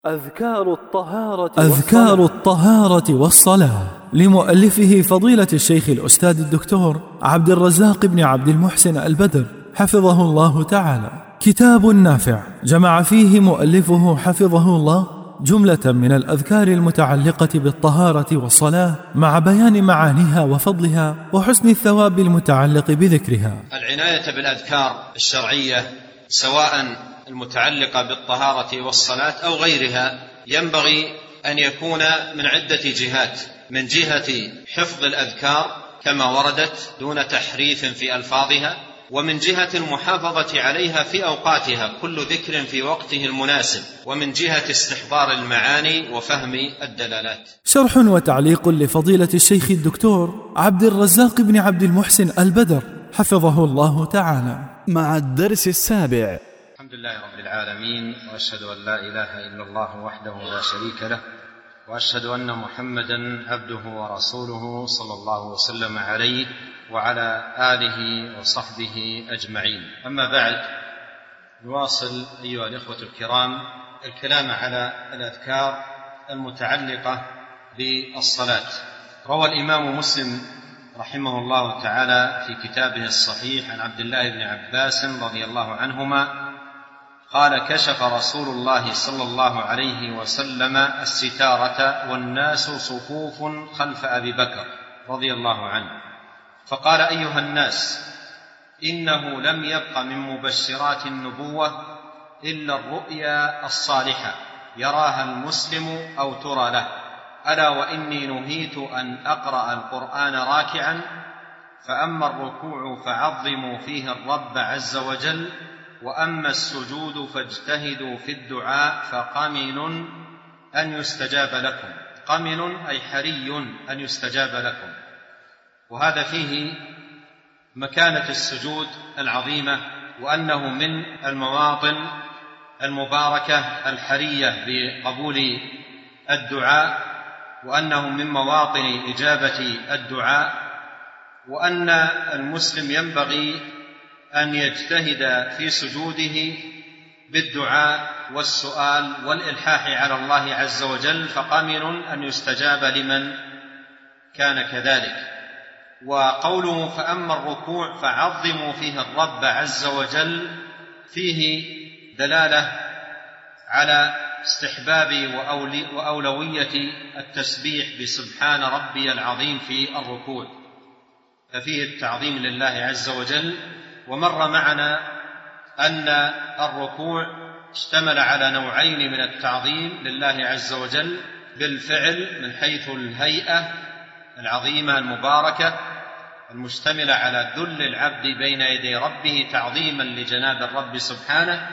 أذكار الطهارة والصلاة لمؤلفه فضيلة الشيخ الأستاذ الدكتور عبد الرزاق بن عبد المحسن البدر حفظه الله تعالى. كتاب نافع جمع فيه مؤلفه حفظه الله جملة من الأذكار المتعلقة بالطهارة والصلاة مع بيان معانيها وفضلها وحسن الثواب المتعلق بذكرها. العناية بالأذكار الشرعية سواء المتعلقة بالطهارة والصلاة أو غيرها ينبغي أن يكون من عدة جهات: من جهة حفظ الأذكار كما وردت دون تحريف في ألفاظها، ومن جهة المحافظة عليها في أوقاتها كل ذكر في وقته المناسب، ومن جهة استحضار المعاني وفهم الدلالات. شرح وتعليق لفضيلة الشيخ الدكتور عبد الرزاق بن عبد المحسن البدر حفظه الله تعالى مع الدرس السابع. الحمد لله رب العالمين، وأشهد أن لا إله إلا الله وحده لا شريك له، وأشهد أن محمدا عبده ورسوله صلى الله وسلم عليه وعلى آله وصحبه أجمعين. أما بعد، نواصل أيها الإخوة الكرام الكلام على الأذكار المتعلقة بالصلاة. روى الإمام مسلم رحمه الله تعالى في كتابه الصحيح عن عبد الله بن عباس رضي الله عنهما قال: كشف رسول الله صلى الله عليه وسلم الستارة والناس صفوف خلف أبي بكر رضي الله عنه، فقال: أيها الناس، إنه لم يبق من مبشرات النبوة إلا الرؤيا الصالحة يراها المسلم أو ترى له، ألا وإني نهيت أن أقرأ القرآن راكعا، فأما الركوع فعظموا فيه الرب عز وجل، وأما السجود فاجتهدوا في الدعاء فقمن أن يستجاب لكم. قمن أي حري أن يستجاب لكم. وهذا فيه مكانة السجود العظيمة، وأنه من المواطن المباركة الحرية بقبول الدعاء، وأنه من مواطن إجابة الدعاء، وأن المسلم ينبغي أن يجتهد في سجوده بالدعاء والسؤال والإلحاح على الله عز وجل، فقامن أن يستجاب لمن كان كذلك. وقوله فأما الركوع فعظموا فيه الرب عز وجل فيه دلالة على استحباب وأولوية التسبيح بسبحان ربي العظيم في الركوع، ففيه التعظيم لله عز وجل. ومر معنا أن الركوع اشتمل على نوعين من التعظيم لله عز وجل بالفعل، من حيث الهيئة العظيمة المباركة المشتملة على ذل العبد بين يدي ربه تعظيما لجناب الرب سبحانه،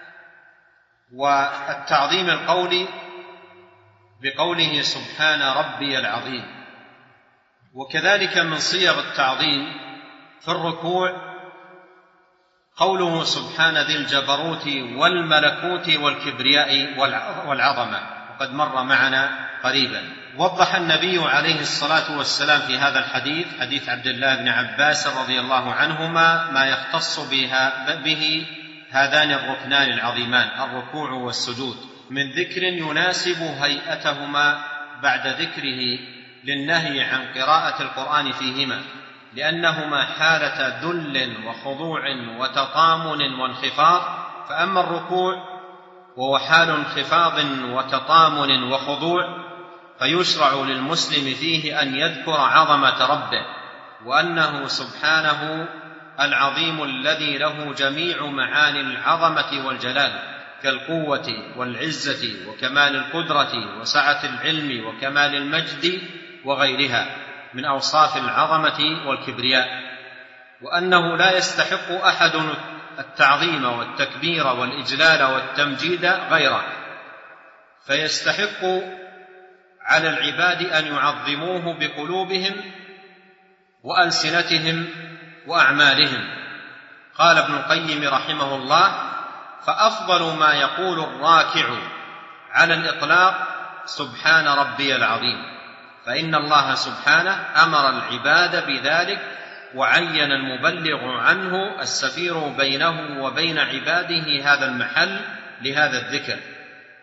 والتعظيم القولي بقوله سبحان ربي العظيم. وكذلك من صيغ التعظيم في الركوع قوله سبحان ذي الجبروت والملكوت والكبرياء والعظمة، وقد مر معنا قريبا. وضح النبي عليه الصلاة والسلام في هذا الحديث، حديث عبد الله بن عباس رضي الله عنهما، ما يختص به هذان الركنان العظيمان الركوع والسجود من ذكر يناسب هيئتهما بعد ذكره للنهي عن قراءة القرآن فيهما، لأنهما حالة ذل وخضوع وتطامن وانخفاض. فأما الركوع وهو حال انخفاض وتطامن وخضوع، فيشرع للمسلم فيه أن يذكر عظمة ربه، وأنه سبحانه العظيم الذي له جميع معاني العظمة والجلال، كالقوة والعزة وكمال القدرة وسعة العلم وكمال المجد وغيرها من أوصاف العظمة والكبرياء، وأنه لا يستحق أحد التعظيم والتكبير والإجلال والتمجيد غيره، فيستحق على العباد أن يعظموه بقلوبهم وألسنتهم وأعمالهم. قال ابن القيم رحمه الله: فأفضل ما يقول الراكع على الإطلاق سبحان ربي العظيم، فإن الله سبحانه أمر العباد بذلك، وعين المبلغ عنه السفير بينه وبين عباده هذا المحل لهذا الذكر،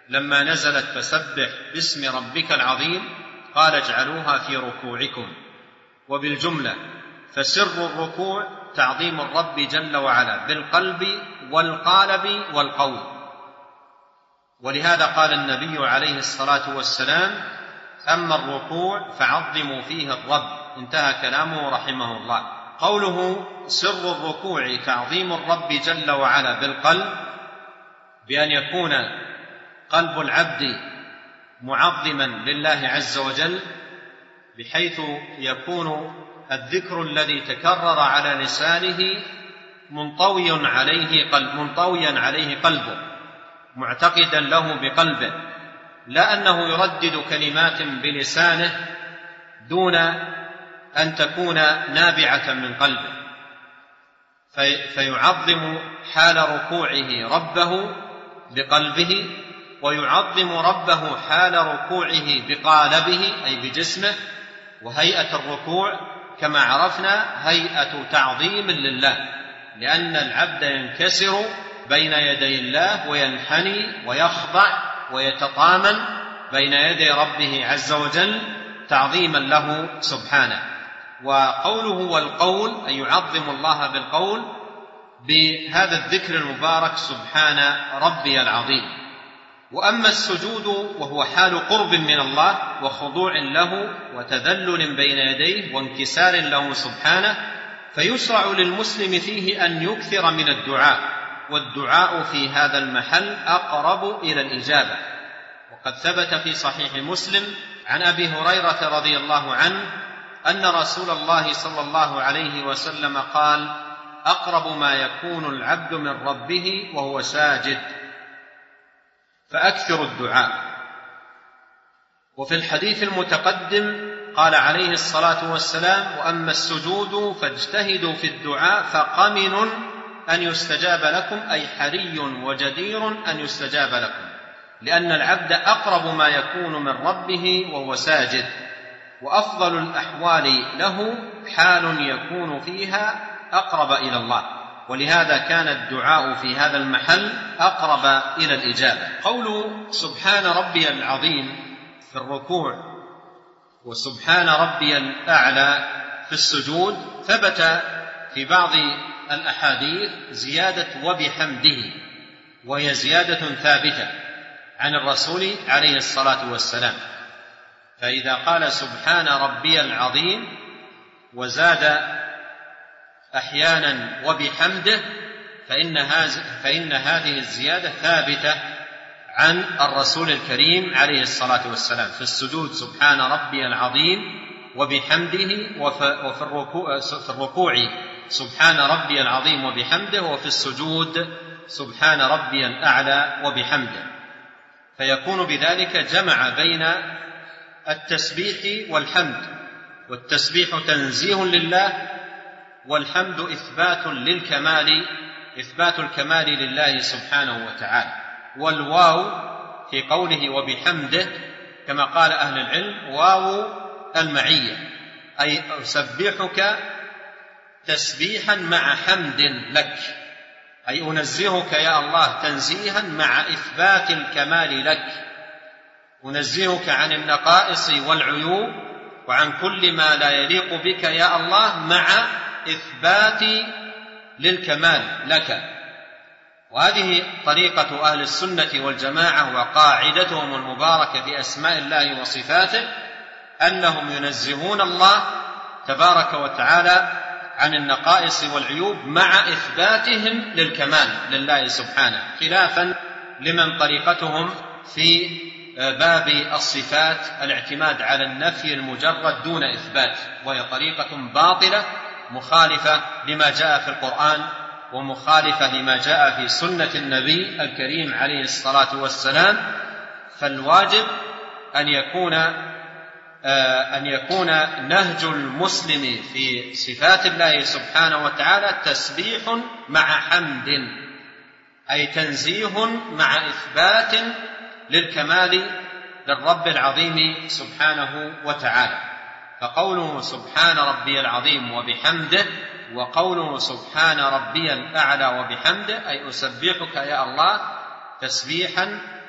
لما نزلت فسبح باسم ربك العظيم قال اجعلوها في ركوعكم. وبالجملة فسر الركوع تعظيم الرب جل وعلا بالقلب والقالب والقول. ولهذا قال النبي عليه الصلاة والسلام: أما الركوع فعظموا فيه الرب. انتهى كلامه رحمه الله. قوله سر الركوع تعظيم الرب جل وعلا بالقلب، بأن يكون قلب العبد معظما لله عز وجل، بحيث يكون الذكر الذي تكرر على لسانه منطويا عليه قلبه، معتقدا له بقلبه، لا أنه يردد كلمات بلسانه دون أن تكون نابعة من قلبه، فيعظم حال ركوعه ربه بقلبه، ويعظم ربه حال ركوعه بقالبه أي بجسمه. وهيئة الركوع كما عرفنا هيئة تعظيم لله، لأن العبد ينكسر بين يدي الله وينحني ويخضع ويتطامن بين يدي ربه عز وجل تعظيما له سبحانه. وقوله والقول أي يعظم الله بالقول بهذا الذكر المبارك سبحان ربي العظيم. وأما السجود وهو حال قرب من الله وخضوع له وتذلل بين يديه وانكسار له سبحانه، فيشرع للمسلم فيه أن يكثر من الدعاء، والدعاء في هذا المحل أقرب إلى الإجابة. وقد ثبت في صحيح مسلم عن أبي هريرة رضي الله عنه أن رسول الله صلى الله عليه وسلم قال: أقرب ما يكون العبد من ربه وهو ساجد، فأكثر الدعاء. وفي الحديث المتقدم قال عليه الصلاة والسلام: وأما السجود فاجتهدوا في الدعاء فقمن أن يستجاب لكم، أي حري وجدير أن يستجاب لكم، لأن العبد أقرب ما يكون من ربه وهو ساجد، وأفضل الأحوال له حال يكون فيها أقرب إلى الله، ولهذا كان الدعاء في هذا المحل أقرب إلى الإجابة. قوله سبحان ربي العظيم في الركوع وسبحان ربي الأعلى في السجود ثبت في بعض الأحاديث زيادة وبحمده، وهي زيادة ثابتة عن الرسول عليه الصلاة والسلام. فإذا قال سبحان ربي العظيم وزاد أحيانا وبحمده فإن هذه الزيادة ثابتة عن الرسول الكريم عليه الصلاة والسلام. في السجود سبحان ربي العظيم وبحمده، وفي الركوع سبحان ربي العظيم وبحمده، وفي السجود سبحان ربي الأعلى وبحمده. فيكون بذلك جمع بين التسبيح والحمد، والتسبيح تنزيه لله، والحمد إثبات الكمال لله سبحانه وتعالى. والواو في قوله وبحمده كما قال أهل العلم واو المعية، أي أسبحك تسبيحا مع حمد لك، أي أنزهك يا الله تنزيها مع إثبات الكمال لك، أنزهك عن النقائص والعيوب وعن كل ما لا يليق بك يا الله مع إثبات للكمال لك. وهذه طريقة أهل السنة والجماعة وقاعدتهم المباركة في أسماء الله وصفاته، أنهم ينزهون الله تبارك وتعالى عن النقائص والعيوب مع إثباتهم للكمال لله سبحانه، خلافا لمن طريقتهم في باب الصفات الاعتماد على النفي المجرد دون إثبات، وهي طريقة باطلة مخالفة لما جاء في القرآن ومخالفة لما جاء في سنة النبي الكريم عليه الصلاة والسلام. فالواجب أن يكون نهج المسلم في صفات الله سبحانه وتعالى تسبيح مع حمد، أي تنزيه مع إثبات للكمال للرب العظيم سبحانه وتعالى. فقوله سبحان ربي العظيم وبحمده، وقوله سبحان ربي الأعلى وبحمده، أي أسبحك يا الله تسبيحا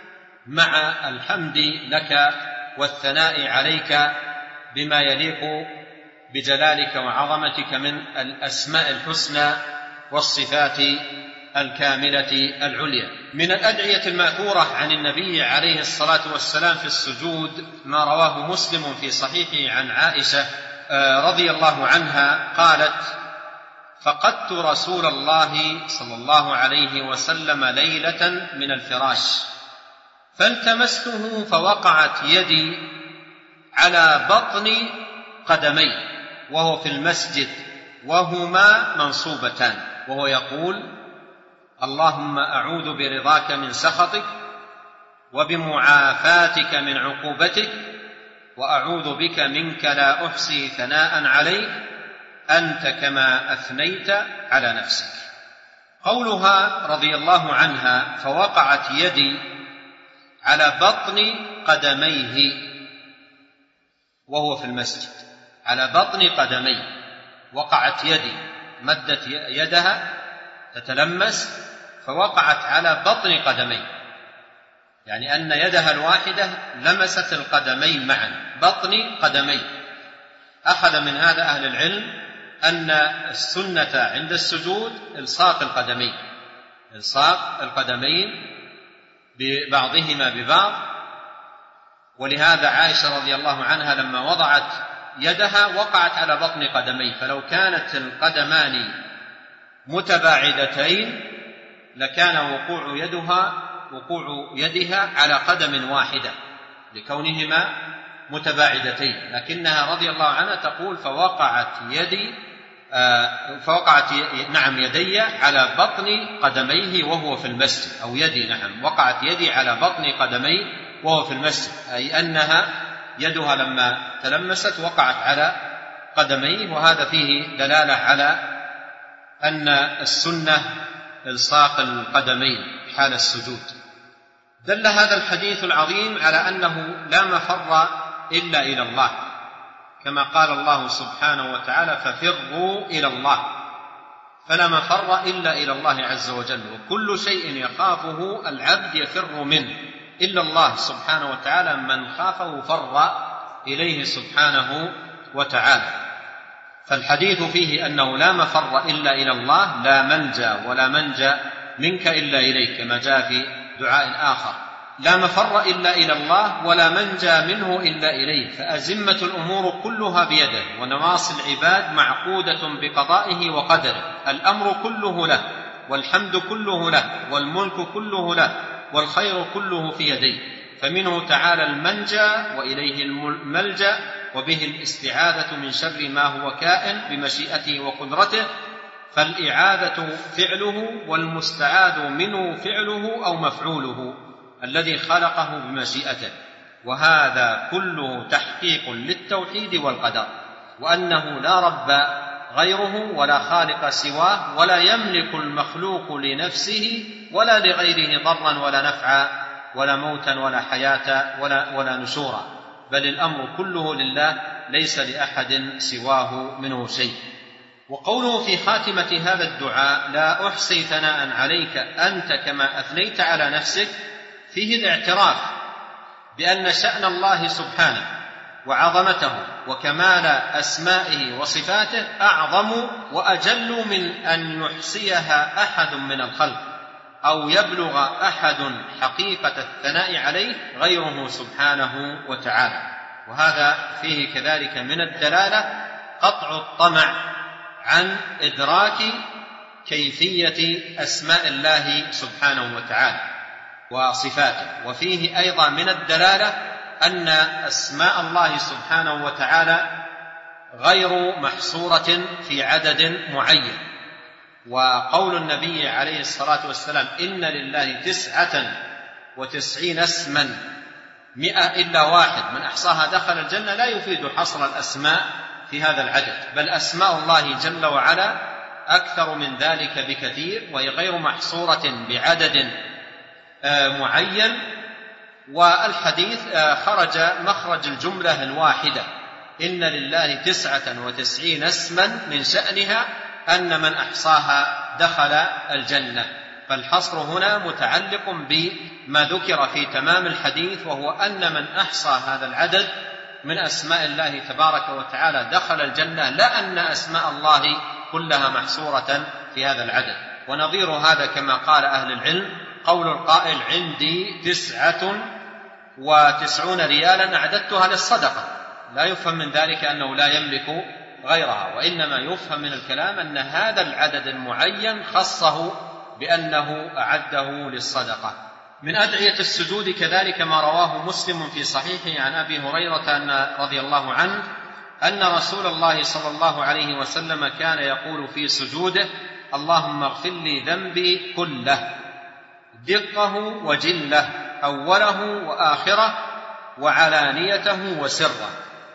مع الحمد لك والثناء عليك بما يليق بجلالك وعظمتك من الأسماء الحسنى والصفات الكاملة العليا. من الأدعية المأثورة عن النبي عليه الصلاة والسلام في السجود ما رواه مسلم في صحيحه عن عائشة رضي الله عنها قالت: فقدت رسول الله صلى الله عليه وسلم ليلة من الفراش فالتمسته فوقعت يدي على بطن قدمي وهو في المسجد وهما منصوبتان، وهو يقول: اللهم أعوذ برضاك من سخطك وبمعافاتك من عقوبتك وأعوذ بك منك لا أحصي ثناء عليك أنت كما أثنيت على نفسك. قولها رضي الله عنها فوقعت يدي على بطن قدميه وهو في المسجد، على بطن قدميه وقعت يدي، مدت يدها تتلمس فوقعت على بطن قدميه، يعني أن يدها الواحدة لمست القدمين معا، بطن قدميه. أخذ من هذا أهل العلم أن السنة عند السجود إلصاق القدمين، إلصاق القدمين ببعضهما ببعض، ولهذا عائشة رضي الله عنها لما وضعت يدها وقعت على بطن قدميه، فلو كانت القدمان متباعدتين لكان وقوع يدها على قدم واحدة لكونهما متباعدتين، لكنها رضي الله عنها تقول فوقعت يدي على بطن قدميه وهو في المسجد، أو وقعت يدي على بطن قدميه وهو في المسجد، أي أنها يدها لما تلمست وقعت على قدميه، وهذا فيه دلالة على أن السنة إلصاق القدمين حال السجود. دل هذا الحديث العظيم على أنه لا مفر إلا إلى الله، كما قال الله سبحانه وتعالى: ففروا إلى الله، فلا مفر إلا إلى الله عز وجل، وكل شيء يخافه العبد يفر منه إلا الله سبحانه وتعالى، من خافه فر إليه سبحانه وتعالى. فالحديث فيه أنه لا مفر إلا إلى الله، لا ملجأ ولا منجأ منك إلا إليك، كما جاء في دعاء آخر: لا مفر إلا إلى الله ولا منجى منه إلا إليه، فأزمة الأمور كلها بيده ونواصي العباد معقودة بقضائه وقدره، الأمر كله له والحمد كله له والملك كله له والخير كله في يديه، فمنه تعالى المنجى وإليه الملجأ، وبه الاستعاذة من شر ما هو كائن بمشيئته وقدرته، فالإعاذة فعله والمستعاذ منه فعله أو مفعوله الذي خلقه بمشيئته، وهذا كله تحقيق للتوحيد والقدر، وأنه لا رب غيره ولا خالق سواه، ولا يملك المخلوق لنفسه ولا لغيره ضرا ولا نفعا ولا موتا ولا حياة ولا نشورا، بل الأمر كله لله ليس لأحد سواه منه شيء. وقوله في خاتمة هذا الدعاء: لا أحصي ثناء عليك أنت كما أثنيت على نفسك، فيه الاعتراف بأن شأن الله سبحانه وعظمته وكمال أسمائه وصفاته أعظم وأجل من أن يحصيها أحد من الخلق أو يبلغ أحد حقيقة الثناء عليه غيره سبحانه وتعالى. وهذا فيه كذلك من الدلالة قطع الطمع عن إدراك كيفية أسماء الله سبحانه وتعالى وصفاته. وفيه أيضا من الدلالة أن أسماء الله سبحانه وتعالى غير محصورة في عدد معين، وقول النبي عليه الصلاة والسلام: إن لله 99 اسما 100 إلا واحد من أحصاها دخل الجنة، لا يفيد حصر الأسماء في هذا العدد، بل أسماء الله جل وعلا أكثر من ذلك بكثير، وهي غير محصورة بعدد معين. والحديث خرج مخرج الجملة الواحدة: إن لله 99 اسما من شأنها أن من أحصاها دخل الجنة، فالحصر هنا متعلق بما ذكر في تمام الحديث، وهو أن من أحصى هذا العدد من أسماء الله تبارك وتعالى دخل الجنة، لا أن أسماء الله كلها محصورة في هذا العدد. ونظير هذا كما قال أهل العلم قول القائل: عندي 99 ريالا أعددتها للصدقة. لا يفهم من ذلك أنه لا يملك غيرها، وإنما يفهم من الكلام أن هذا العدد المعين خصه بأنه أعده للصدقة. من أدعية السجود كذلك ما رواه مسلم في صحيحه عن أبي هريرة رضي الله عنه أن رسول الله صلى الله عليه وسلم كان يقول في سجوده: اللهم اغفر لي ذنبي كله دقه وجله، أوله وآخره، وعلانيته وسره.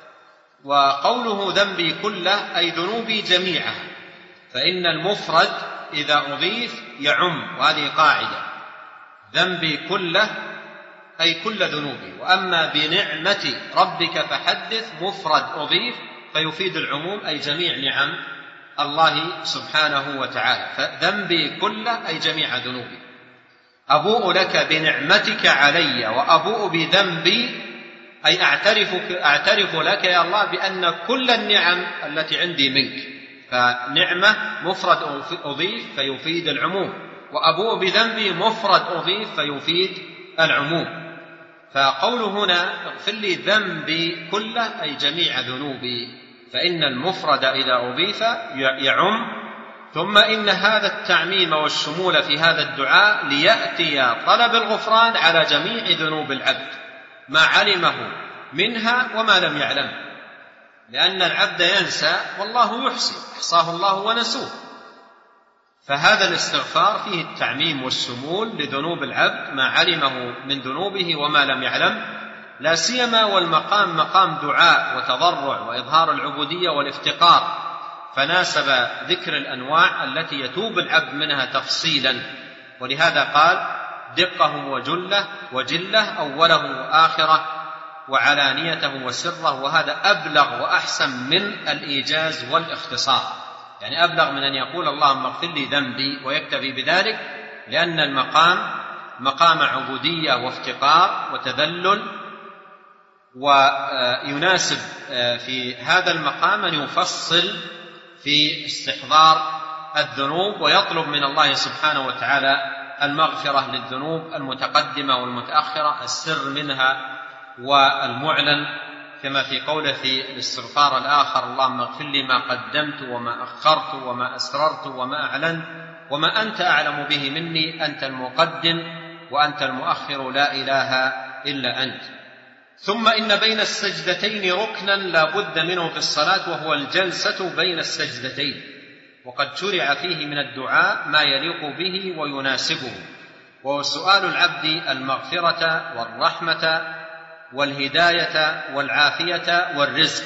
وقوله ذنبي كله أي ذنوبي جميعها، فإن المفرد إذا أضيف يعم، وهذه قاعدة: ذنبي كله أي كل ذنوبي. وأما بنعمة ربك فحدث مفرد أضيف فيفيد العموم، أي جميع نعم الله سبحانه وتعالى. فذنبي كله أي جميع ذنوبي. أبوء لك بنعمتك علي وأبوء بذنبي، أي أعترف لك يا الله بأن كل النعم التي عندي منك. فنعمة مفرد أضيف فيفيد العموم، وأبوء بذنبي مفرد أضيف فيفيد العموم. فقوله هنا اغفر لي ذنبي كله أي جميع ذنوبي، فإن المفرد إذا أضيف يعم. ثم إن هذا التعميم والشمول في هذا الدعاء ليأتي طلب الغفران على جميع ذنوب العبد، ما علمه منها وما لم يعلم، لأن العبد ينسى والله يحصي، أحصاه الله ونسوه. فهذا الاستغفار فيه التعميم والشمول لذنوب العبد، ما علمه من ذنوبه وما لم يعلم، لا سيما والمقام مقام دعاء وتضرع وإظهار العبودية والافتقار، فناسب ذكر الأنواع التي يتوب العبد منها تفصيلا. ولهذا قال: دقه وجله، أوله وآخره، وعلانيته وسره. وهذا أبلغ وأحسن من الإيجاز والاختصار، يعني أبلغ من أن يقول اللهم اغفر لي ذنبي ويكتفي بذلك، لأن المقام مقام عبودية وافتقار وتذلل، ويناسب في هذا المقام أن يفصل في استحضار الذنوب ويطلب من الله سبحانه وتعالى المغفرة للذنوب المتقدمة والمتأخرة، السر منها والمعلن، كما في قوله في الاستغفار الآخر: اللهم اغفر لي ما قدمت وما أخرت وما أسررت وما أعلنت وما أنت أعلم به مني، أنت المقدم وأنت المؤخر، لا إله إلا أنت. ثم إن بين السجدتين ركنا لا بد منه في الصلاة، وهو الجلسة بين السجدتين، وقد شرع فيه من الدعاء ما يليق به ويناسبه، وهو سؤال العبد المغفرة والرحمة والهداية والعافية والرزق،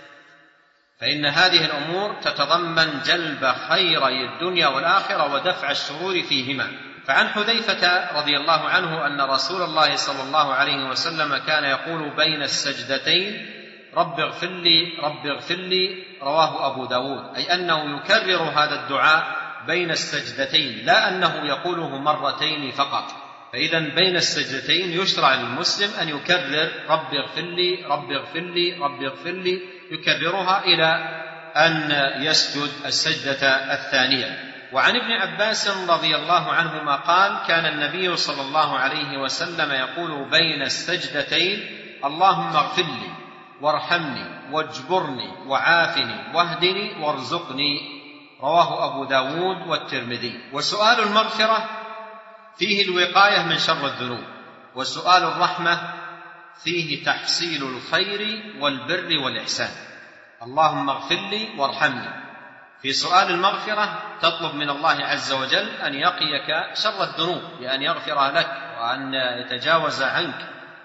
فإن هذه الأمور تتضمن جلب خيري الدنيا والآخرة ودفع الشرور فيهما. فعن حذيفة رضي الله عنه أن رسول الله صلى الله عليه وسلم كان يقول بين السجدتين: رب اغفر لي رب اغفر لي، رواه أبو داود، أي أنه يكرر هذا الدعاء بين السجدتين، لا أنه يقوله مرتين فقط. فإذا بين السجدتين يشرع للمسلم أن يكرر رب اغفر لي رب اغفر لي رب اغفر لي، يكررها إلى أن يسجد السجدة الثانية. وعن ابن عباس رضي الله عنهما قال: كان النبي صلى الله عليه وسلم يقول بين السجدتين: اللهم اغفر لي وارحمني واجبرني وعافني واهدني وارزقني، رواه أبو داود والترمذي. وسؤال المغفرة فيه الوقاية من شر الذنوب، وسؤال الرحمة فيه تحصيل الخير والبر والإحسان. اللهم اغفر لي وارحمني، في سؤال المغفرة تطلب من الله عز وجل أن يقيك شر الذنوب بأن يغفرها لك وأن يتجاوز عنك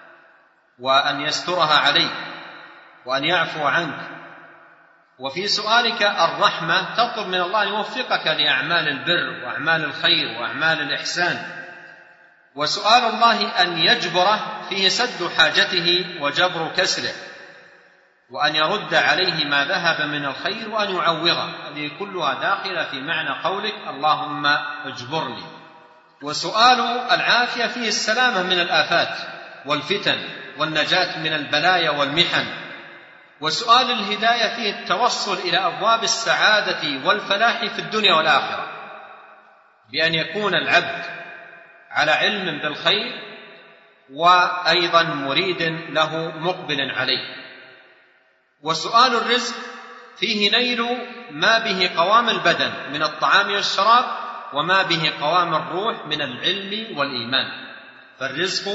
وأن يسترها عليك وأن يعفو عنك. وفي سؤالك الرحمة تطلب من الله أن يوفقك لأعمال البر وأعمال الخير وأعمال الإحسان. وسؤال الله أن يجبره فيه سد حاجته وجبر كسره، وأن يرد عليه ما ذهب من الخير وأن يعوضه. هذه كلها داخلة في معنى قولك اللهم اجبرني. وسؤال العافية فيه السلامة من الآفات والفتن والنجاة من البلايا والمحن. وسؤال الهداية فيه التوصل إلى أبواب السعادة والفلاح في الدنيا والآخرة، بأن يكون العبد على علم بالخير وأيضا مريد له مقبل عليه. وسؤال الرزق فيه نيل ما به قوام البدن من الطعام والشراب، وما به قوام الروح من العلم والإيمان. فالرزق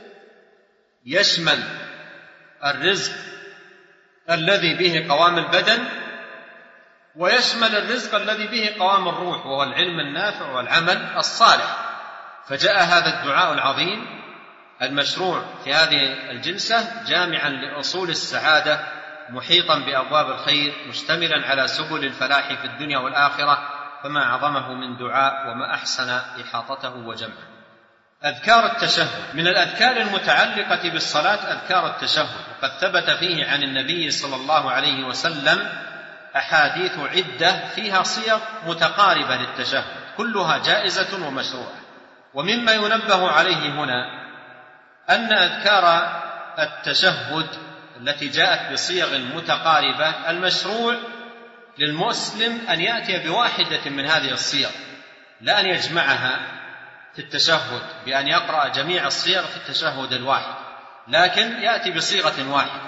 يشمل الرزق الذي به قوام البدن، ويشمل الرزق الذي به قوام الروح، وهو العلم النافع والعمل الصالح. فجاء هذا الدعاء العظيم المشروع في هذه الجلسة جامعا لأصول السعادة، محيطا بأبواب الخير، مشتملا على سبل الفلاح في الدنيا والآخرة، فما أعظمه من دعاء وما أحسن إحاطته وجمعه. أذكار التشهد. من الأذكار المتعلقة بالصلاة أذكار التشهد، وقد ثبت فيه عن النبي صلى الله عليه وسلم أحاديث عدة فيها صيغ متقاربة للتشهد، كلها جائزة ومشروعة. ومما ينبه عليه هنا أن أذكار التشهد التي جاءت بصيغ متقاربة المشروع للمسلم أن يأتي بواحدة من هذه الصيغ، لا أن يجمعها في التشهد بأن يقرأ جميع الصيغ في التشهد الواحد، لكن يأتي بصيغة واحدة.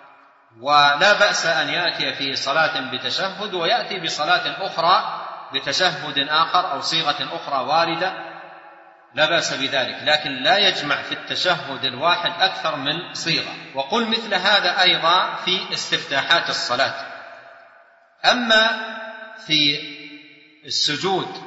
ولا بأس أن يأتي في صلاة بتشهد ويأتي بصلاة أخرى بتشهد آخر أو صيغة أخرى واردة، لا بأس بذلك، لكن لا يجمع في التشهد الواحد أكثر من صيغة. وقل مثل هذا أيضا في استفتاحات الصلاة. أما في السجود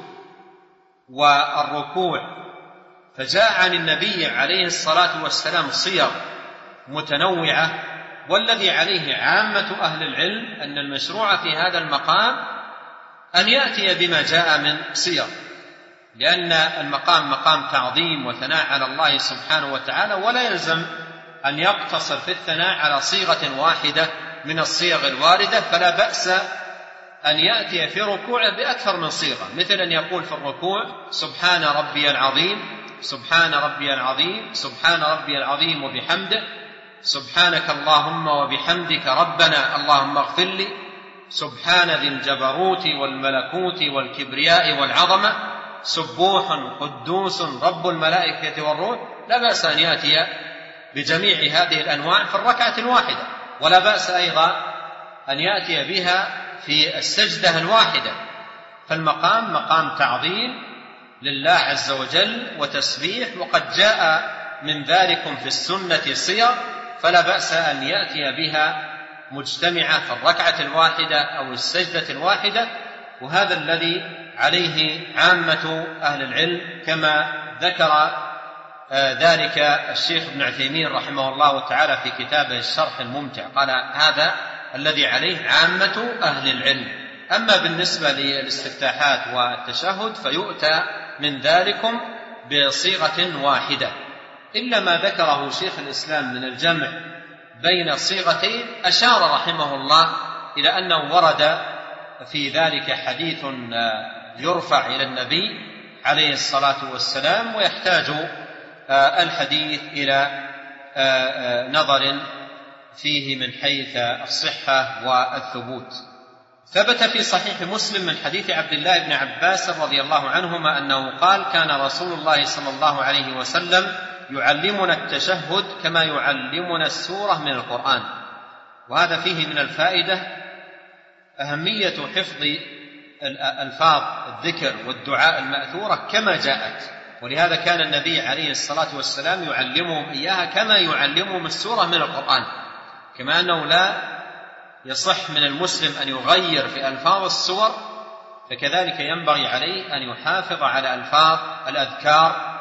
والركوع فجاء عن النبي عليه الصلاة والسلام صيغ متنوعة، والذي عليه عامة أهل العلم أن المشروع في هذا المقام أن يأتي بما جاء من صيغ، لأن المقام مقام تعظيم وثناء على الله سبحانه وتعالى، ولا يلزم أن يقتصر في الثناء على صيغة واحدة من الصيغ الواردة، فلا بأس أن يأتي في ركوع بأكثر من صيغة، مثل أن يقول في الركوع سبحان ربي العظيم، سبحان ربي العظيم، سبحان ربي العظيم وبحمده، سبحانك اللهم وبحمدك ربنا اللهم اغفر لي، سبحان ذي الجبروت والملكوت والكبرياء والعظمة، سبوح قدوس رب الملائكة والروح. لا بأس أن يأتي بجميع هذه الأنواع في الركعة الواحدة، ولا بأس أيضا أن يأتي بها في السجدة الواحدة. فالمقام مقام تعظيم لله عز وجل وتسبيح، وقد جاء من ذلكم في السنة صيغ، فلا بأس أن يأتي بها مجتمعة في الركعة الواحدة أو السجدة الواحدة. وهذا الذي عليه عامة أهل العلم، كما ذكر ذلك الشيخ ابن عثيمين رحمه الله تعالى في كتابه الشرح الممتع، قال هذا الذي عليه عامة أهل العلم. أما بالنسبة للاستفتاحات والتشهد فيؤتى من ذلكم بصيغة واحدة، إلا ما ذكره شيخ الإسلام من الجمع بين الصيغتين. أشار رحمه الله إلى أنه ورد في ذلك حديث يرفع إلى النبي عليه الصلاة والسلام، ويحتاج الحديث إلى نظر فيه من حيث الصحة والثبوت. ثبت في صحيح مسلم من حديث عبد الله بن عباس رضي الله عنهما أنه قال كان رسول الله صلى الله عليه وسلم يعلمنا التشهد كما يعلمنا السورة من القرآن. وهذا فيه من الفائدة أهمية حفظ الألفاظ الذكر والدعاء المأثورة كما جاءت، ولهذا كان النبي عليه الصلاة والسلام يعلمهم إياها كما يعلمهم السورة من القرآن، كما أنه لا يصح من المسلم أن يغير في ألفاظ السور، فكذلك ينبغي عليه أن يحافظ على ألفاظ الأذكار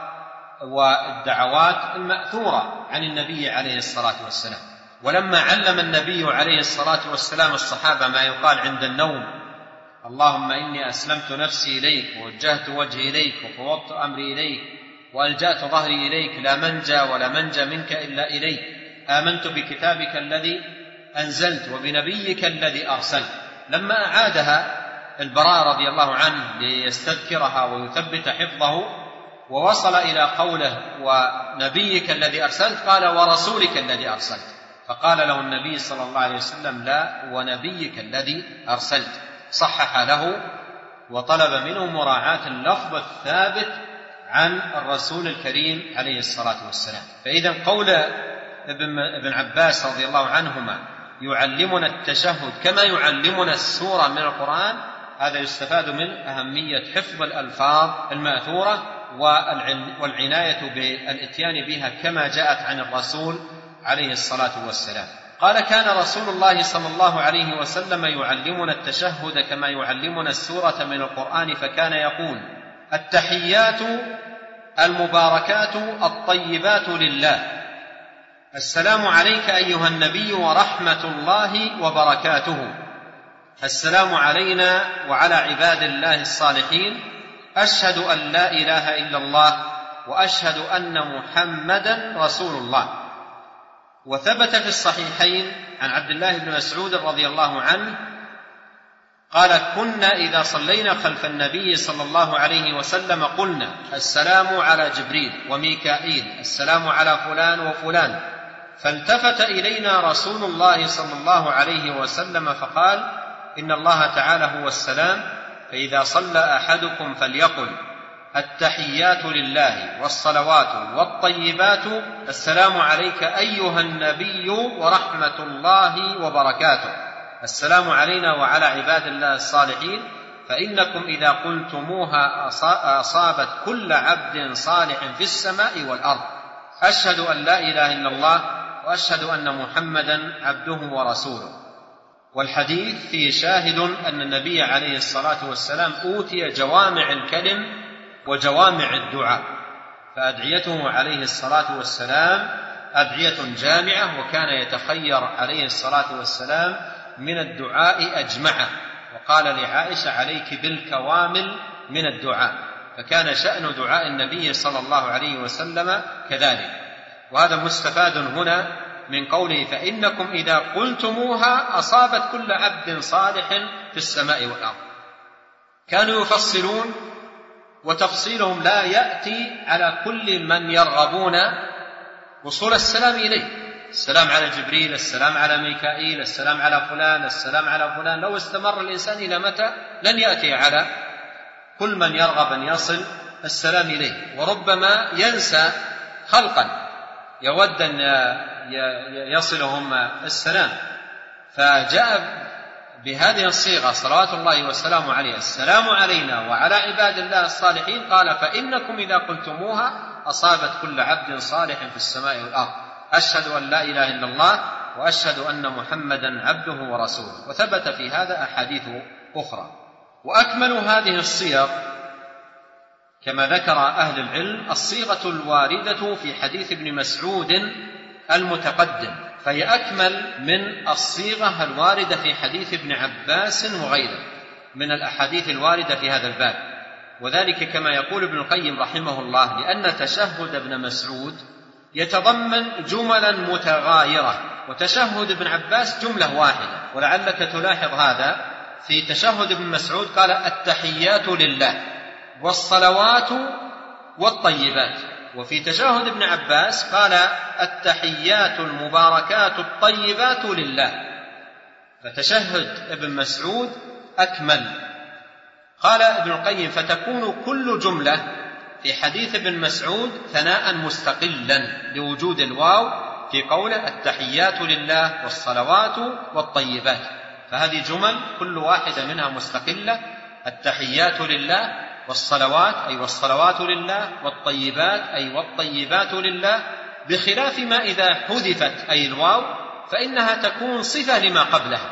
والدعوات المأثورة عن النبي عليه الصلاة والسلام. ولما علم النبي عليه الصلاة والسلام الصحابة ما يقال عند النوم: اللهم إني أسلمت نفسي إليك ووجهت وجهي إليك وفوضت أمري إليك وألجأت ظهري إليك لا منجى ولا منجى منك إلا إليك، آمنت بكتابك الذي أنزلت وبنبيك الذي أرسلت. لما أعادها البراء رضي الله عنه ليستذكرها ويثبت حفظه ووصل إلى قوله ونبيك الذي أرسلت قال ورسولك الذي أرسلت، فقال له النبي صلى الله عليه وسلم لا، ونبيك الذي أرسلت، صحح له وطلب منه مراعاة اللفظ الثابت عن الرسول الكريم عليه الصلاة والسلام. فإذا قول ابن عباس رضي الله عنهما يعلمنا التشهد كما يعلمنا السورة من القرآن، هذا يستفاد من أهمية حفظ الألفاظ المأثورة والعناية بالإتيان بها كما جاءت عن الرسول عليه الصلاة والسلام. قال كان رسول الله صلى الله عليه وسلم يعلمنا التشهد كما يعلمنا السورة من القرآن، فكان يقول التحيات المباركات الطيبات لله، السلام عليك أيها النبي ورحمة الله وبركاته، السلام علينا وعلى عباد الله الصالحين، أشهد أن لا إله إلا الله وأشهد أن محمدا رسول الله. وثبت في الصحيحين عن عبد الله بن مسعود رضي الله عنه قال كنا إذا صلينا خلف النبي صلى الله عليه وسلم قلنا السلام على جبريل وميكائيل، السلام على فلان وفلان، فالتفت إلينا رسول الله صلى الله عليه وسلم فقال إن الله تعالى هو السلام، فإذا صلى أحدكم فليقل التحيات لله والصلوات والطيبات السلام عليك أيها النبي ورحمة الله وبركاته، السلام علينا وعلى عباد الله الصالحين، فإنكم إذا قلتموها أصابت كل عبد صالح في السماء والأرض، أشهد أن لا إله إلا الله وأشهد أن محمدا عبده ورسوله. والحديث فيه شاهد أن النبي عليه الصلاة والسلام أوتي جوامع الكلم وجوامع الدعاء، فأدعيته عليه الصلاة والسلام أدعية جامعة، وكان يتخير عليه الصلاة والسلام من الدعاء أجمعه، وقال لعائشة عليك بالكوامل من الدعاء، فكان شأن دعاء النبي صلى الله عليه وسلم كذلك. وهذا مستفاد هنا من قوله فإنكم إذا قلتموها أصابت كل عبد صالح في السماء والأرض. كانوا يفصلون وتفصيلهم لا يأتي على كل من يرغبون وصول السلام إليه، السلام على جبريل، السلام على ميكائيل، السلام على فلان، السلام على فلان. لو استمر الإنسان إلى متى لن يأتي على كل من يرغب أن يصل السلام إليه، وربما ينسى خلقا يود أن يصلهم السلام، فجاء بهذه الصيغة صلوات الله وسلامه عليه السلام علينا وعلى عباد الله الصالحين، قال فإنكم إذا قلتموها أصابت كل عبد صالح في السماء والأرض، أشهد أن لا إله إلا الله وأشهد أن محمدا عبده ورسوله. وثبت في هذا أحاديث أخرى. وأكمل هذه الصيغ كما ذكر أهل العلم الصيغة الواردة في حديث ابن مسعود المتقدم، فهي أكمل من الصيغة الواردة في حديث ابن عباس وغيره من الأحاديث الواردة في هذا الباب. وذلك كما يقول ابن القيم رحمه الله لأن تشهد ابن مسعود يتضمن جملا متغايرة، وتشهد ابن عباس جملة واحدة. ولعلك تلاحظ هذا في تشهد ابن مسعود قال التحيات لله والصلوات والطيبات، وفي تشهد ابن عباس قال التحيات المباركات الطيبات لله، فتشهد ابن مسعود أكمل. قال ابن القيم فتكون كل جملة في حديث ابن مسعود ثناء مستقلا لوجود الواو في قوله التحيات لله والصلوات والطيبات، فهذه جمل كل واحدة منها مستقلة، التحيات لله والصلوات أي والصلوات لله، والطيبات أي والطيبات لله، بخلاف ما إذا حذفت أي الواو فإنها تكون صفة لما قبلها.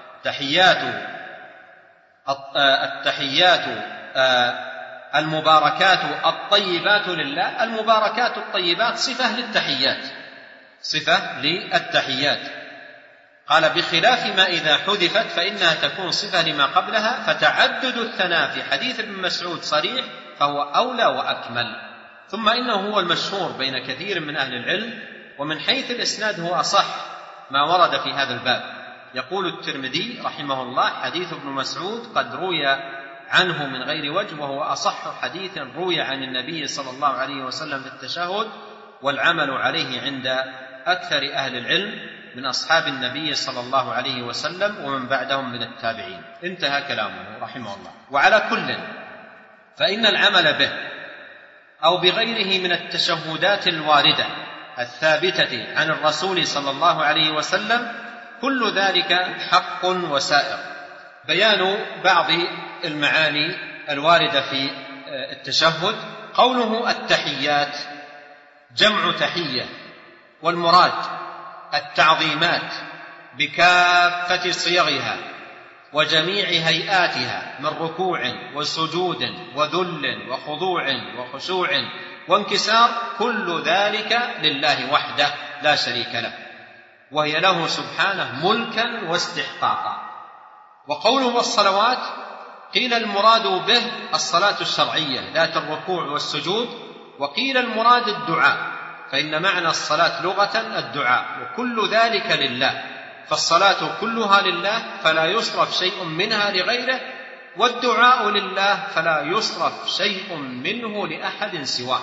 التحيات المباركات الطيبات لله، المباركات الطيبات صفة للتحيات، صفة للتحيات. قال بخلاف ما إذا حذفت فإنها تكون صفة لما قبلها، فتعدد الثناء في حديث ابن مسعود صريح فهو أولى وأكمل. ثم إنه هو المشهور بين كثير من أهل العلم، ومن حيث الإسناد هو أصح ما ورد في هذا الباب. يقول الترمذي رحمه الله حديث ابن مسعود قد روي عنه من غير وجه، وهو أصح حديث روي عن النبي صلى الله عليه وسلم في التشهد، والعمل عليه عند أكثر أهل العلم من أصحاب النبي صلى الله عليه وسلم ومن بعدهم من التابعين. انتهى كلامه رحمه الله. وعلى كل فإن العمل به أو بغيره من التشهدات الواردة الثابتة عن الرسول صلى الله عليه وسلم كل ذلك حق وسائر. بيان بعض المعاني الواردة في التشهد. قوله التحيات جمع تحية، والمراد التعظيمات بكافة صيغها وجميع هيئاتها من ركوع وسجود وذل وخضوع وخشوع وانكسار، كل ذلك لله وحده لا شريك له، وهي له سبحانه ملكا واستحقاقا. وقوله والصلوات قيل المراد به الصلاة الشرعية ذات الركوع والسجود، وقيل المراد الدعاء، فإن معنى الصلاة لغة الدعاء، وكل ذلك لله، فالصلاة كلها لله فلا يصرف شيء منها لغيره، والدعاء لله فلا يصرف شيء منه لأحد سواه.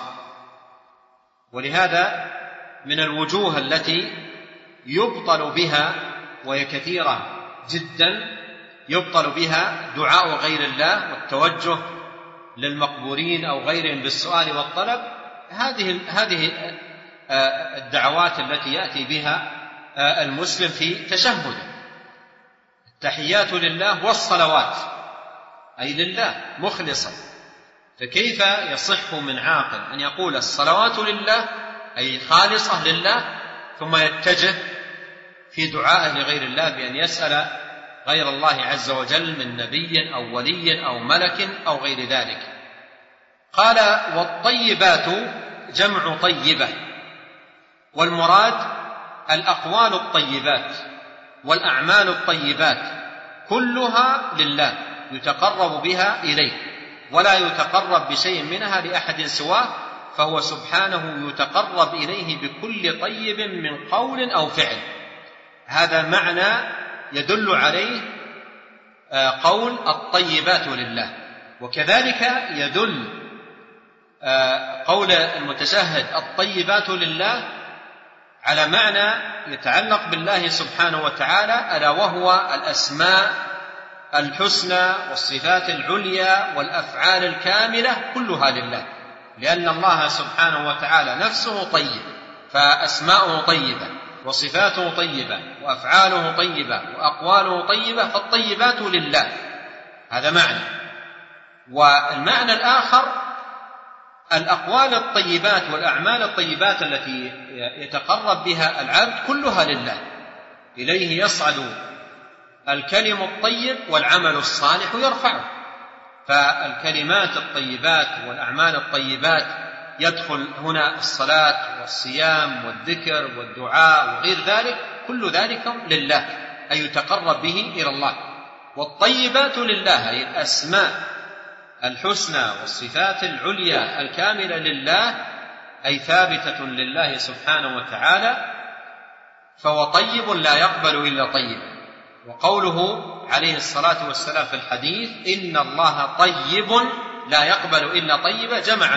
ولهذا من الوجوه التي يبطل بها، وهي كثيرة جدا، يبطل بها دعاء غير الله والتوجه للمقبورين أو غيرهم بالسؤال والطلب، هذه الدعوات التي يأتي بها المسلم في تشهده. التحيات لله والصلوات أي لله مخلصا، فكيف يصح من عاقل أن يقول الصلوات لله أي خالصة لله ثم يتجه في دعائه لغير الله بأن يسأل غير الله عز وجل من نبي أو ولي أو ملك أو غير ذلك. قال والطيبات جمع طيبة، والمراد الأقوال الطيبات والأعمال الطيبات كلها لله يتقرب بها إليه، ولا يتقرب بشيء منها لأحد سواه، فهو سبحانه يتقرب إليه بكل طيب من قول أو فعل. هذا معنى يدل عليه قول الطيبات لله. وكذلك يدل قول المتشهد الطيبات لله على معنى يتعلق بالله سبحانه وتعالى، ألا وهو الأسماء الحسنى والصفات العليا والأفعال الكاملة كلها لله، لأن الله سبحانه وتعالى نفسه طيب، فأسماؤه طيبة وصفاته طيبة وأفعاله طيبة وأقواله طيبة، فالطيبات لله. هذا معنى. والمعنى الآخر الأقوال الطيبات والأعمال الطيبات التي يتقرب بها العبد كلها لله، إليه يصعد الكلم الطيب والعمل الصالح يرفعه. فالكلمات الطيبات والأعمال الطيبات يدخل هنا الصلاة والصيام والذكر والدعاء وغير ذلك، كل ذلك لله أي يتقرب به إلى الله. والطيبات لله أي الأسماء الحسنى والصفات العليا الكاملة لله، أي ثابتة لله سبحانه وتعالى، فهو طيب لا يقبل إلا طيبا. وقوله عليه الصلاة والسلام في الحديث إن الله طيب لا يقبل إلا طيبا، جمع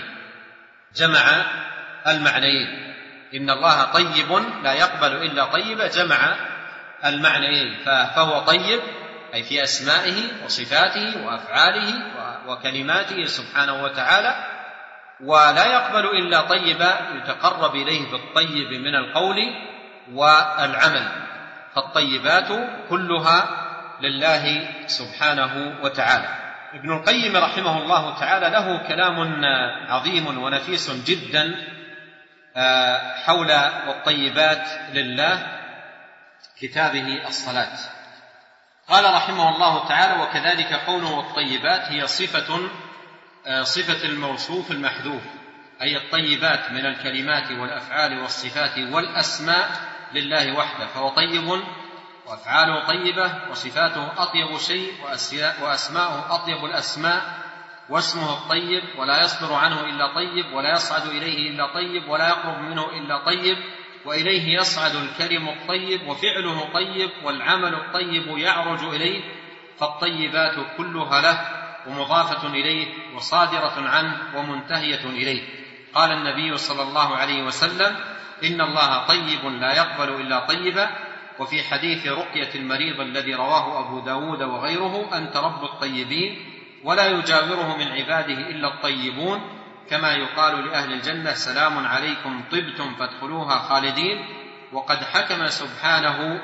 المعنيين. إن الله طيب لا يقبل إلا طيبا، جمع المعنيين. فهو طيب أي في أسمائه وصفاته وأفعاله وكلماته سبحانه وتعالى، ولا يقبل إلا طيبا يتقرب إليه بالطيب من القول والعمل، فالطيبات كلها لله سبحانه وتعالى. ابن القيم رحمه الله تعالى له كلام عظيم ونفيس جدا حول الطيبات لله، كتابه الصلاة. قال رحمه الله تعالى وكذلك قوله والطيبات هي صفة الموصوف المحذوف، أي الطيبات من الكلمات والأفعال والصفات والأسماء لله وحده، فهو طيب وأفعاله طيبة وصفاته أطيب شيء وأسماؤه أطيب الأسماء، واسمه الطيب ولا يصدر عنه إلا طيب، ولا يصعد إليه إلا طيب، ولا يقرب منه إلا طيب، وإليه يصعد الكلم الطيب وفعله طيب والعمل الطيب يعرج إليه، فالطيبات كلها له ومضافة إليه وصادرة عنه ومنتهية إليه. قال النبي صلى الله عليه وسلم: إن الله طيب لا يقبل إلا طيبا. وفي حديث رقية المريض الذي رواه أبو داود وغيره: أنت رب الطيبين ولا يجاوره من عباده إلا الطيبون، كما يقال لأهل الجنة: سلام عليكم طبتم فادخلوها خالدين. وقد حكم سبحانه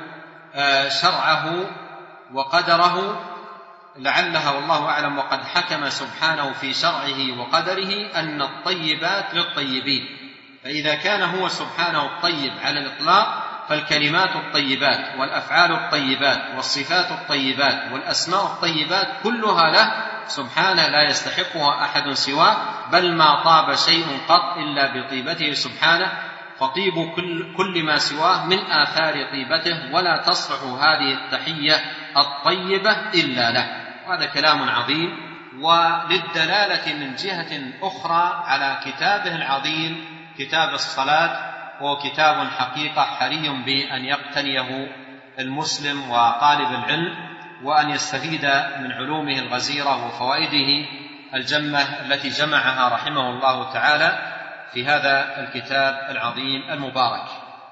شرعه وقدره، لعلها والله أعلم، وقد حكم سبحانه في شرعه وقدره أن الطيبات للطيبين. فإذا كان هو سبحانه الطيب على الإطلاق، فالكلمات الطيبات والأفعال الطيبات والصفات الطيبات والأسماء الطيبات كلها له سبحانه، لا يستحقها أحد سواه، بل ما طاب شيء قط إلا بطيبته سبحانه، فطيب كل ما سواه من آثار طيبته، ولا تصلح هذه التحية الطيبة إلا له. وهذا كلام عظيم، وللدلالة من جهة أخرى على كتابه العظيم كتاب الصلاة، هو كتاب حقيقة حري بأن يقتنيه المسلم وطالب العلم، وأن يستفيد من علومه الغزيرة وفوائده الجمة التي جمعها رحمه الله تعالى في هذا الكتاب العظيم المبارك.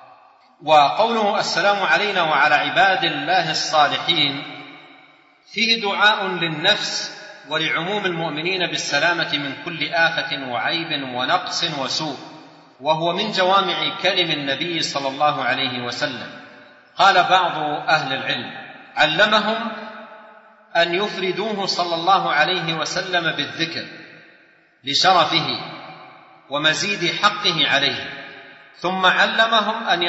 وقوله: السلام علينا وعلى عباد الله الصالحين، فيه دعاء للنفس ولعموم المؤمنين بالسلامة من كل آفة وعيب ونقص وسوء، وهو من جوامع كلم النبي صلى الله عليه وسلم. قال بعض أهل العلم: علمهم أن يفردوه صلى الله عليه وسلم بالذكر لشرفه ومزيد حقه عليه، ثم علمهم أن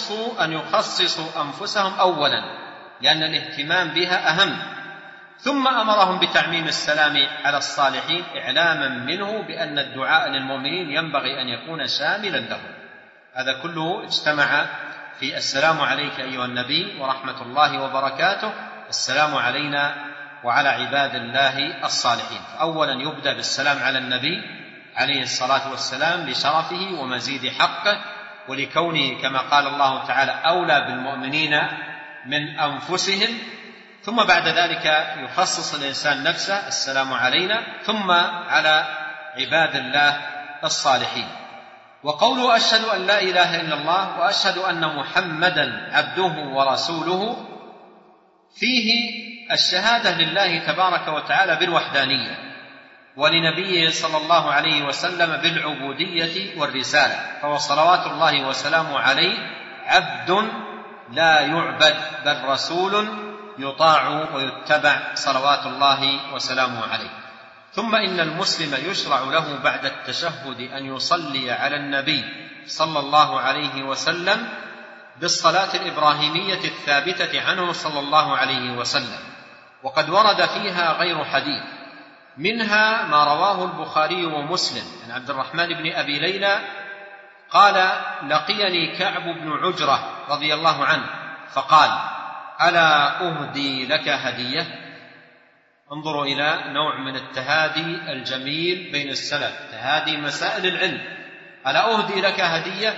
يخصصوا أنفسهم أولا، لأن الاهتمام بها أهم، ثم أمرهم بتعميم السلام على الصالحين، إعلاما منه بأن الدعاء للمؤمنين ينبغي أن يكون شاملا لهم. هذا كله اجتمع في السلام عليك أيها النبي ورحمة الله وبركاته، السلام علينا وعلى عباد الله الصالحين. أولا يبدأ بالسلام على النبي عليه الصلاة والسلام لشرفه ومزيد حقه، ولكونه كما قال الله تعالى أولى بالمؤمنين من أنفسهم. ثم بعد ذلك يخصص الإنسان نفسه: السلام علينا، ثم على عباد الله الصالحين. وقوله: أشهد أن لا إله إلا الله وأشهد أن محمدا عبده ورسوله، فيه الشهادة لله تبارك وتعالى بالوحدانية، ولنبيه صلى الله عليه وسلم بالعبودية والرسالة، فهو صلوات الله وسلامه عليه عبد لا يعبد، بل رسول يطاع ويتبع صلوات الله وسلامه عليه. ثم إن المسلم يشرع له بعد التشهد أن يصلي على النبي صلى الله عليه وسلم بالصلاة الإبراهيمية الثابتة عنه صلى الله عليه وسلم، وقد ورد فيها غير حديث، منها ما رواه البخاري ومسلم عن عبد الرحمن بن أبي ليلى قال: لقيني كعب بن عجرة رضي الله عنه فقال: ألا أهدي لك هدية؟ انظروا إلى نوع من التهادي الجميل بين السلف، تهادي مسائل العلم. ألا أهدي لك هدية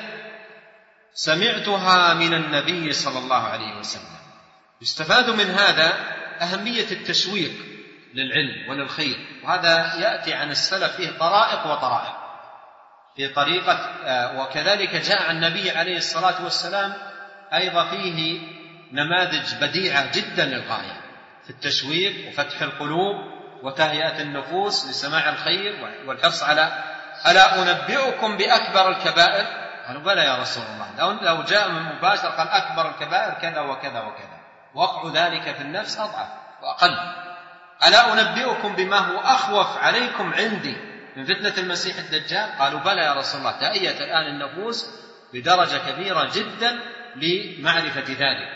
سمعتها من النبي صلى الله عليه وسلم. يستفاد من هذا أهمية التشويق للعلم وللخير، وهذا يأتي عن السلف فيه طرائق وطرائق في طريقة. وكذلك جاء عن النبي عليه الصلاة والسلام أيضا فيه نماذج بديعة جدا للغاية في التشويق وفتح القلوب وتهيئة النفوس لسماع الخير والحرص على: ألا أنبئكم بأكبر الكبائر؟ قالوا: بلى يا رسول الله. لو جاء من مباشر قال: أكبر الكبائر كذا وكذا وكذا، وقع ذلك في النفس أضعف وأقل. ألا أنبئكم بما هو أخوف عليكم عندي من فتنة المسيح الدجال؟ قالوا: بلى يا رسول الله. تأيت الآن النفوس بدرجة كبيرة جدا لمعرفة ذلك.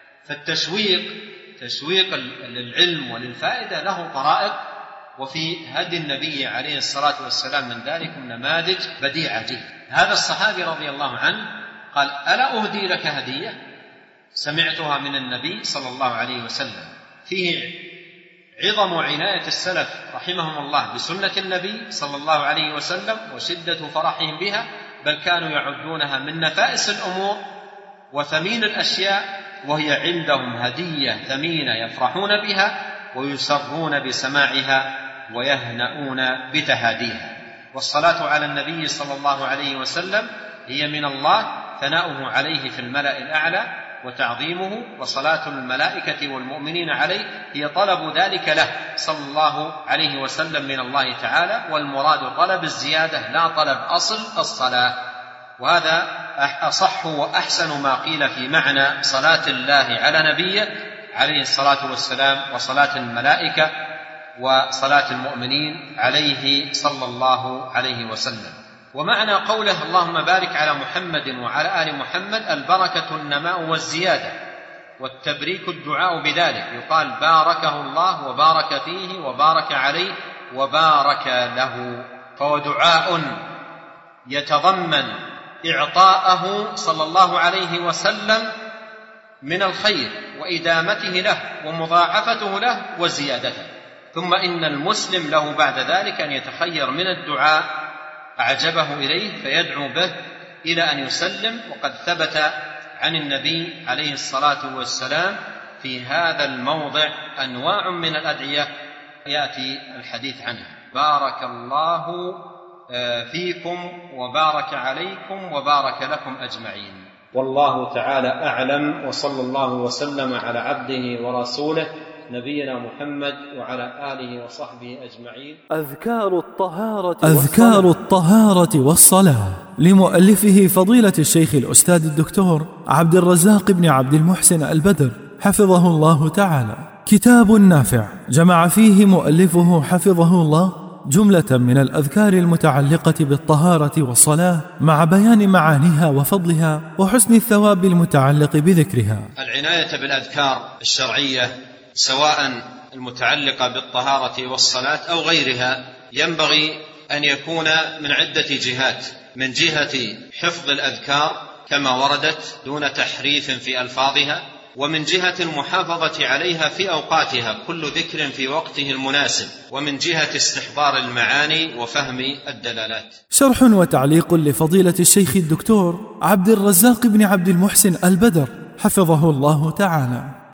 تشويق للعلم وللفائدة له طرائق، وفي هدي النبي عليه الصلاة والسلام من ذلك نماذج بديعة جدا. هذا الصحابي رضي الله عنه قال: ألا أهدي لك هدية سمعتها من النبي صلى الله عليه وسلم. فيه عظم عناية السلف رحمهم الله بسنة النبي صلى الله عليه وسلم وشدة فرحهم بها، بل كانوا يعدونها من نفائس الأمور وثمين الأشياء، وهي عندهم هدية ثمينة يفرحون بها ويسرون بسماعها ويهنؤون بتهاديها. والصلاة على النبي صلى الله عليه وسلم هي من الله ثناؤه عليه في الملأ الأعلى وتعظيمه، وصلاة الملائكة والمؤمنين عليه هي طلب ذلك له صلى الله عليه وسلم من الله تعالى، والمراد طلب الزيادة لا طلب أصل الصلاة. وهذا أصح وأحسن ما قيل في معنى صلاة الله على نبيه عليه الصلاة والسلام، وصلاة الملائكة وصلاة المؤمنين عليه صلى الله عليه وسلم. ومعنى قوله اللهم بارك على محمد وعلى آل محمد البركة النماء والزيادة، والتبريك الدعاء بذلك، يقال باركه الله وبارك فيه وبارك عليه وبارك له، فهو دعاء يتضمن إعطاءه صلى الله عليه وسلم من الخير وإدامته له ومضاعفته له وزيادته. ثم إن المسلم له بعد ذلك أن يتخير من الدعاء أعجبه إليه فيدعو به إلى أن يسلم. وقد ثبت عن النبي عليه الصلاة والسلام في هذا الموضع أنواع من الأدعية يأتي الحديث عنها: بارك الله فيكم وبارك عليكم وبارك لكم أجمعين. والله تعالى أعلم، وصلى الله وسلم على عبده ورسوله نبينا محمد وعلى آله وصحبه أجمعين. أذكار الطهارة والصلاة لمؤلفه فضيلة الشيخ الأستاذ الدكتور عبد الرزاق بن عبد المحسن البدر حفظه الله تعالى. كتاب نافع جمع فيه مؤلفه حفظه الله جملة من الأذكار المتعلقة بالطهارة والصلاة مع بيان معانيها وفضلها وحسن الثواب المتعلق بذكرها. العناية بالأذكار الشرعية سواء المتعلقة بالطهارة والصلاة أو غيرها ينبغي أن يكون من عدة جهات: من جهة حفظ الأذكار كما وردت دون تحريف في ألفاظها، ومن جهة المحافظة عليها في أوقاتها كل ذكر في وقته المناسب، ومن جهة استحضار المعاني وفهم الدلالات. شرح وتعليق لفضيلة الشيخ الدكتور عبد الرزاق بن عبد المحسن البدر حفظه الله تعالى.